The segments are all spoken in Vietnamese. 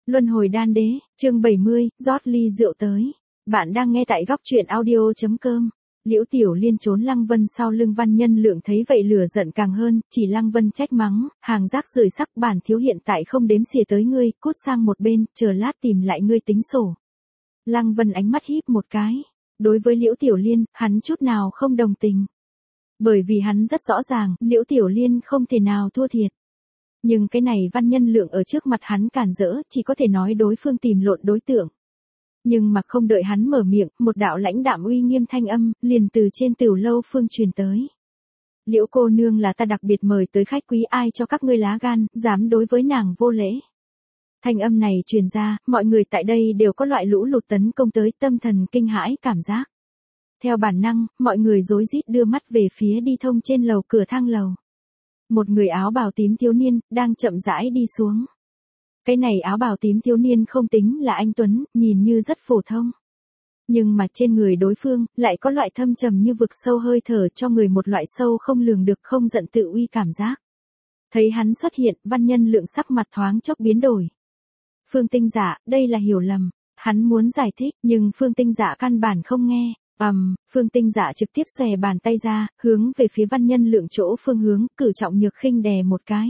Luân hồi đan đế, chương 70, rót ly rượu tới. Bạn đang nghe tại góc truyện audio.com. Liễu Tiểu Liên trốn Lăng Vân sau lưng Văn Nhân Lượng thấy vậy lửa giận càng hơn, chỉ Lăng Vân trách mắng, hàng rác rưởi sắc bản thiếu hiện tại không đếm xỉa tới ngươi, cút sang một bên, chờ lát tìm lại ngươi tính sổ. Lăng Vân ánh mắt híp một cái. Đối với Liễu Tiểu Liên, hắn chút nào không đồng tình. Bởi vì hắn rất rõ ràng, Liễu Tiểu Liên không thể nào thua thiệt. Nhưng cái này Văn Nhân Lượng ở trước mặt hắn cản rỡ, chỉ có thể nói đối phương tìm lộn đối tượng. Nhưng mà không đợi hắn mở miệng, một đạo lãnh đạm uy nghiêm thanh âm, liền từ trên tửu lâu phương truyền tới. Liễu cô nương là ta đặc biệt mời tới khách quý, ai cho các ngươi lá gan, dám đối với nàng vô lễ. Thanh âm này truyền ra, mọi người tại đây đều có loại lũ lụt tấn công tới, tâm thần kinh hãi cảm giác. Theo bản năng, mọi người rối rít đưa mắt về phía đi thông trên lầu cửa thang lầu. Một người áo bào tím thiếu niên, đang chậm rãi đi xuống. Cái này áo bào tím thiếu niên không tính là anh tuấn, nhìn như rất phổ thông. Nhưng mà trên người đối phương, lại có loại thâm trầm như vực sâu hơi thở cho người một loại sâu không lường được không giận tự uy cảm giác. Thấy hắn xuất hiện, Văn Nhân Lượng sắc mặt thoáng chốc biến đổi. Phương Tinh Dạ, đây là hiểu lầm. Hắn muốn giải thích, nhưng Phương Tinh Dạ căn bản không nghe. Phương Tinh Dạ trực tiếp xòe bàn tay ra, hướng về phía Văn Nhân Lượng chỗ phương hướng, cử trọng nhược khinh đè một cái.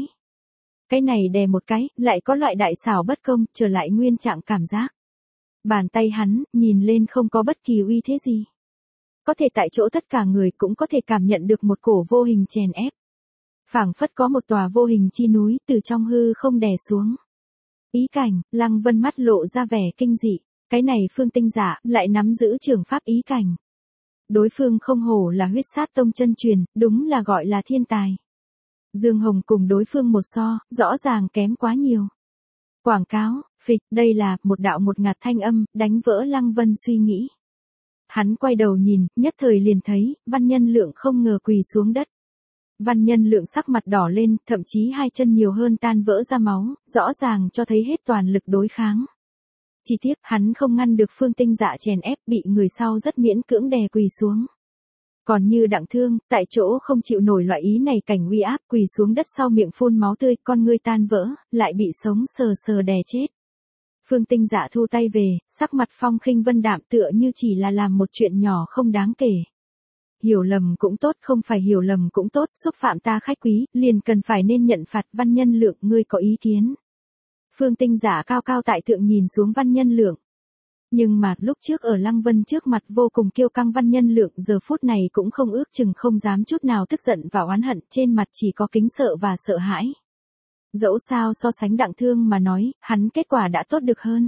Cái này đè một cái, lại có loại đại xảo bất công, trở lại nguyên trạng cảm giác. Bàn tay hắn, nhìn lên không có bất kỳ uy thế gì. Có thể tại chỗ tất cả người cũng có thể cảm nhận được một cổ vô hình chèn ép. Phảng phất có một tòa vô hình chi núi từ trong hư không đè xuống. Ý cảnh, Lăng Vân mắt lộ ra vẻ kinh dị. Cái này Phương Tinh Dạ lại nắm giữ trường pháp ý cảnh. Đối phương không hổ là huyết sát tông chân truyền, đúng là gọi là thiên tài. Dương Hồng cùng đối phương một so, rõ ràng kém quá nhiều. Quảng cáo, phịch, đây là một đạo một ngạt thanh âm, đánh vỡ Lăng Vân suy nghĩ. Hắn quay đầu nhìn, nhất thời liền thấy, Văn Nhân Lượng không ngờ quỳ xuống đất. Văn Nhân Lượng sắc mặt đỏ lên, thậm chí hai chân nhiều hơn tan vỡ ra máu, rõ ràng cho thấy hết toàn lực đối kháng. Chỉ tiếc, hắn không ngăn được Phương Tinh Dạ chèn ép, bị người sau rất miễn cưỡng đè quỳ xuống. Còn như Đặng Thương, tại chỗ không chịu nổi loại ý này cảnh uy áp, quỳ xuống đất sau miệng phun máu tươi, con ngươi tan vỡ, lại bị sống sờ sờ đè chết. Phương Tinh Dạ thu tay về, sắc mặt phong khinh vân đạm tựa như chỉ là làm một chuyện nhỏ không đáng kể. Hiểu lầm cũng tốt, không phải hiểu lầm cũng tốt, xúc phạm ta khách quý, liền cần phải nên nhận phạt. Văn Nhân Lượng, ngươi có ý kiến? Phương Tinh Dạ cao cao tại thượng nhìn xuống Văn Nhân Lượng. Nhưng mà, lúc trước ở Lăng Vân trước mặt vô cùng kiêu căng Văn Nhân Lượng giờ phút này cũng không ước chừng không dám chút nào tức giận và oán hận, trên mặt chỉ có kính sợ và sợ hãi. Dẫu sao so sánh Đặng Thương mà nói, hắn kết quả đã tốt được hơn.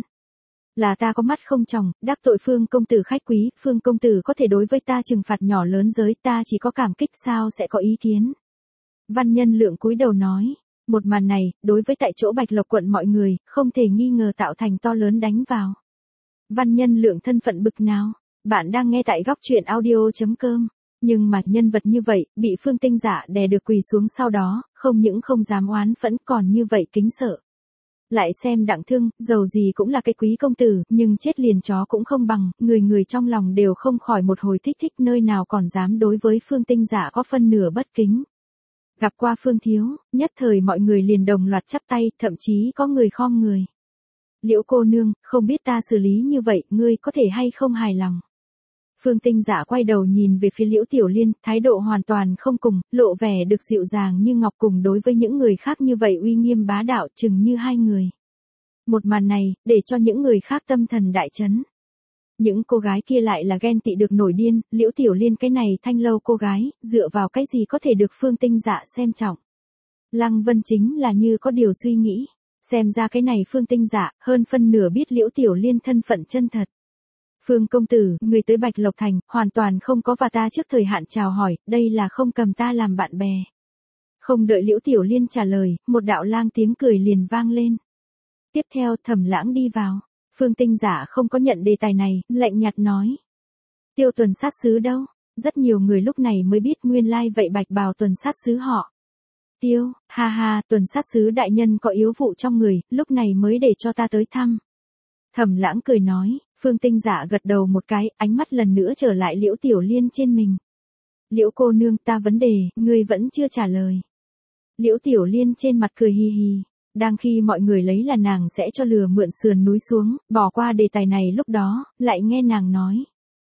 Là ta có mắt không tròng, đắc tội Phương công tử khách quý, Phương công tử có thể đối với ta trừng phạt nhỏ lớn giới, ta chỉ có cảm kích, sao sẽ có ý kiến. Văn Nhân Lượng cúi đầu nói. Một màn này, đối với tại chỗ Bạch Lộc quận mọi người, không thể nghi ngờ tạo thành to lớn đánh vào. Văn Nhân Lượng thân phận bực nào? Bạn đang nghe tại góc truyện audio.com. Nhưng mà nhân vật như vậy, bị Phương Tinh Dạ đè được quỳ xuống sau đó, không những không dám oán phẫn còn như vậy kính sợ. Lại xem Đặng Thương, dầu gì cũng là cái quý công tử, nhưng chết liền chó cũng không bằng, người trong lòng đều không khỏi một hồi thích thích, nơi nào còn dám đối với Phương Tinh Dạ có phân nửa bất kính. Gặp qua Phương thiếu, nhất thời mọi người liền đồng loạt chắp tay, thậm chí có người khom người. Liễu cô nương, không biết ta xử lý như vậy, ngươi có thể hay không hài lòng. Phương Tinh Dạ quay đầu nhìn về phía Liễu Tiểu Liên, thái độ hoàn toàn không cùng, lộ vẻ được dịu dàng như ngọc, cùng đối với những người khác như vậy uy nghiêm bá đạo, chừng như hai người. Một màn này, để cho những người khác tâm thần đại chấn. Những cô gái kia lại là ghen tị được nổi điên, Liễu Tiểu Liên cái này thanh lâu cô gái, dựa vào cái gì có thể được Phương Tinh Dạ xem trọng. Lăng Vân chính là như có điều suy nghĩ, xem ra cái này Phương Tinh Dạ, hơn phân nửa biết Liễu Tiểu Liên thân phận chân thật. Phương công tử, người tới Bạch Lộc Thành, hoàn toàn không có và ta trước thời hạn chào hỏi, đây là không cầm ta làm bạn bè. Không đợi Liễu Tiểu Liên trả lời, một đạo lang tiếng cười liền vang lên. Tiếp theo Thẩm Lãng đi vào. Phương Tinh Dạ không có nhận đề tài này, lạnh nhạt nói. Tiêu Tuần sát sứ đâu? Rất nhiều người lúc này mới biết nguyên lai vậy Bạch bào tuần sát sứ họ. Tiêu, ha ha, tuần sát sứ đại nhân có yếu vụ trong người, lúc này mới để cho ta tới thăm. Thẩm Lãng cười nói, Phương Tinh Dạ gật đầu một cái, ánh mắt lần nữa trở lại Liễu Tiểu Liên trên mình. Liễu cô nương, ta vấn đề, ngươi vẫn chưa trả lời. Liễu Tiểu Liên trên mặt cười hì hì. Đang khi mọi người lấy là nàng sẽ cho lừa mượn sườn núi xuống, bỏ qua đề tài này lúc đó, lại nghe nàng nói.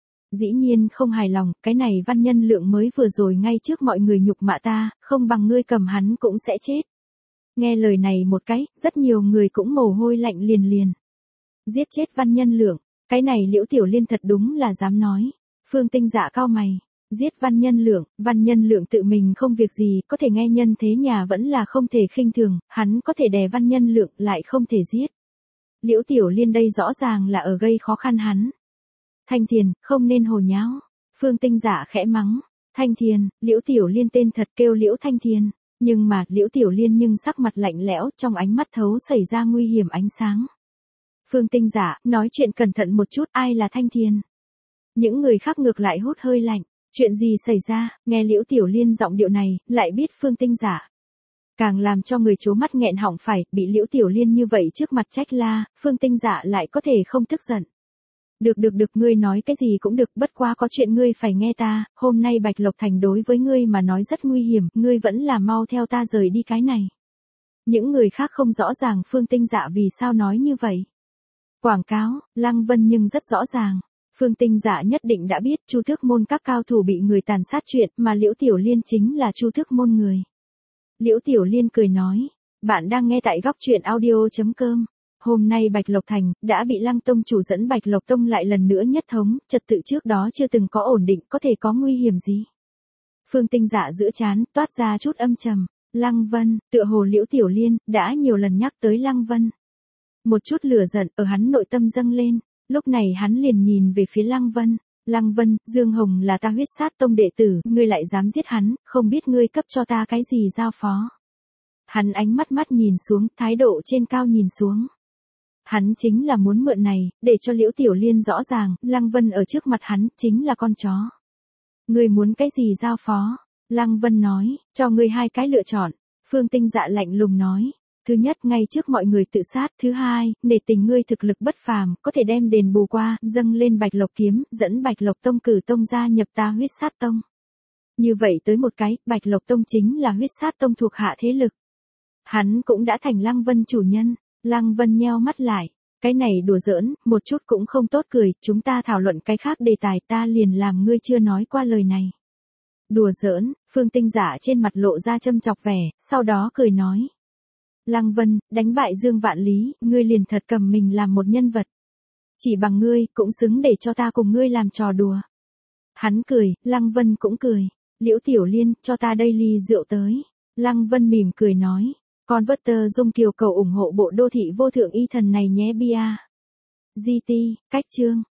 Dĩ nhiên không hài lòng, cái này Văn Nhân Lượng mới vừa rồi ngay trước mọi người nhục mạ ta, không bằng ngươi cầm hắn cũng sẽ chết. Nghe lời này một cái, rất nhiều người cũng mồ hôi lạnh liền liền. Giết chết Văn Nhân Lượng, cái này Liễu Tiểu Liên thật đúng là dám nói. Phương Tinh Dạ cao mày. Giết Văn Nhân Lượng tự mình không việc gì, có thể nghe nhân thế nhà vẫn là không thể khinh thường, hắn có thể đè Văn Nhân Lượng lại không thể giết. Liễu Tiểu Liên đây rõ ràng là ở gây khó khăn hắn. Thanh Thiền, không nên hồ nháo. Phương Tinh Dạ khẽ mắng. Thanh Thiền, Liễu Tiểu Liên tên thật kêu Liễu Thanh Thiền. Nhưng mà, Liễu Tiểu Liên nhưng sắc mặt lạnh lẽo, trong ánh mắt thấu xảy ra nguy hiểm ánh sáng. Phương Tinh Dạ, nói chuyện cẩn thận một chút, ai là Thanh Thiền? Những người khác ngược lại hút hơi lạnh. Chuyện gì xảy ra, nghe Liễu Tiểu Liên giọng điệu này, lại biết Phương Tinh Dạ. Càng làm cho người trố mắt nghẹn họng phải, bị Liễu Tiểu Liên như vậy trước mặt trách la, Phương Tinh Dạ lại có thể không tức giận. Được, ngươi nói cái gì cũng được, bất quá có chuyện ngươi phải nghe ta, hôm nay Bạch Lộc Thành đối với ngươi mà nói rất nguy hiểm, ngươi vẫn là mau theo ta rời đi cái này. Những người khác không rõ ràng Phương Tinh Dạ vì sao nói như vậy. Quảng cáo, Lăng Vân nhưng rất rõ ràng. Phương Tinh Dạ nhất định đã biết Chu Thước Môn các cao thủ bị người tàn sát chuyện mà Liễu Tiểu Liên chính là Chu Thước Môn người. Liễu Tiểu Liên cười nói, bạn đang nghe tại góc truyện audio.com. Hôm nay Bạch Lộc Thành đã bị Lăng Tông chủ dẫn Bạch Lộc Tông lại lần nữa nhất thống, trật tự trước đó chưa từng có ổn định, có thể có nguy hiểm gì. Phương Tinh Dạ giữa trán toát ra chút âm trầm. Lăng Vân, tựa hồ Liễu Tiểu Liên đã nhiều lần nhắc tới Lăng Vân. Một chút lửa giận ở hắn nội tâm dâng lên. Lúc này hắn liền nhìn về phía Lăng Vân. Lăng Vân, Dương Hồng là ta Huyết Sát Tông đệ tử, ngươi lại dám giết hắn, không biết ngươi cấp cho ta cái gì giao phó. Hắn ánh mắt nhìn xuống, thái độ trên cao nhìn xuống. Hắn chính là muốn mượn này, để cho Liễu Tiểu Liên rõ ràng, Lăng Vân ở trước mặt hắn, chính là con chó. Ngươi muốn cái gì giao phó? Lăng Vân nói, cho ngươi hai cái lựa chọn. Phương Tinh Dạ lạnh lùng nói. Thứ nhất, ngay trước mọi người tự sát. Thứ hai, nể tình ngươi thực lực bất phàm, có thể đem đền bù qua, dâng lên Bạch Lộc kiếm, dẫn Bạch Lộc Tông cử tông gia nhập ta Huyết Sát Tông. Như vậy tới một cái, Bạch Lộc Tông chính là Huyết Sát Tông thuộc hạ thế lực. Hắn cũng đã thành Lăng Vân chủ nhân. Lăng Vân nheo mắt lại. Cái này đùa giỡn, một chút cũng không tốt cười, chúng ta thảo luận cái khác đề tài, ta liền làm ngươi chưa nói qua lời này. Đùa giỡn, Phương Tinh Dạ trên mặt lộ ra châm chọc vẻ, sau đó cười nói. Lăng Vân, đánh bại Dương Vạn Lý, ngươi liền thật cầm mình làm một nhân vật. Chỉ bằng ngươi, cũng xứng để cho ta cùng ngươi làm trò đùa. Hắn cười, Lăng Vân cũng cười. Liễu Tiểu Liên, cho ta đây ly rượu tới. Lăng Vân mỉm cười nói. Con vất tơ Dung Kiều cầu ủng hộ bộ đô thị vô thượng y thần này nhé bia. GT, cách chương.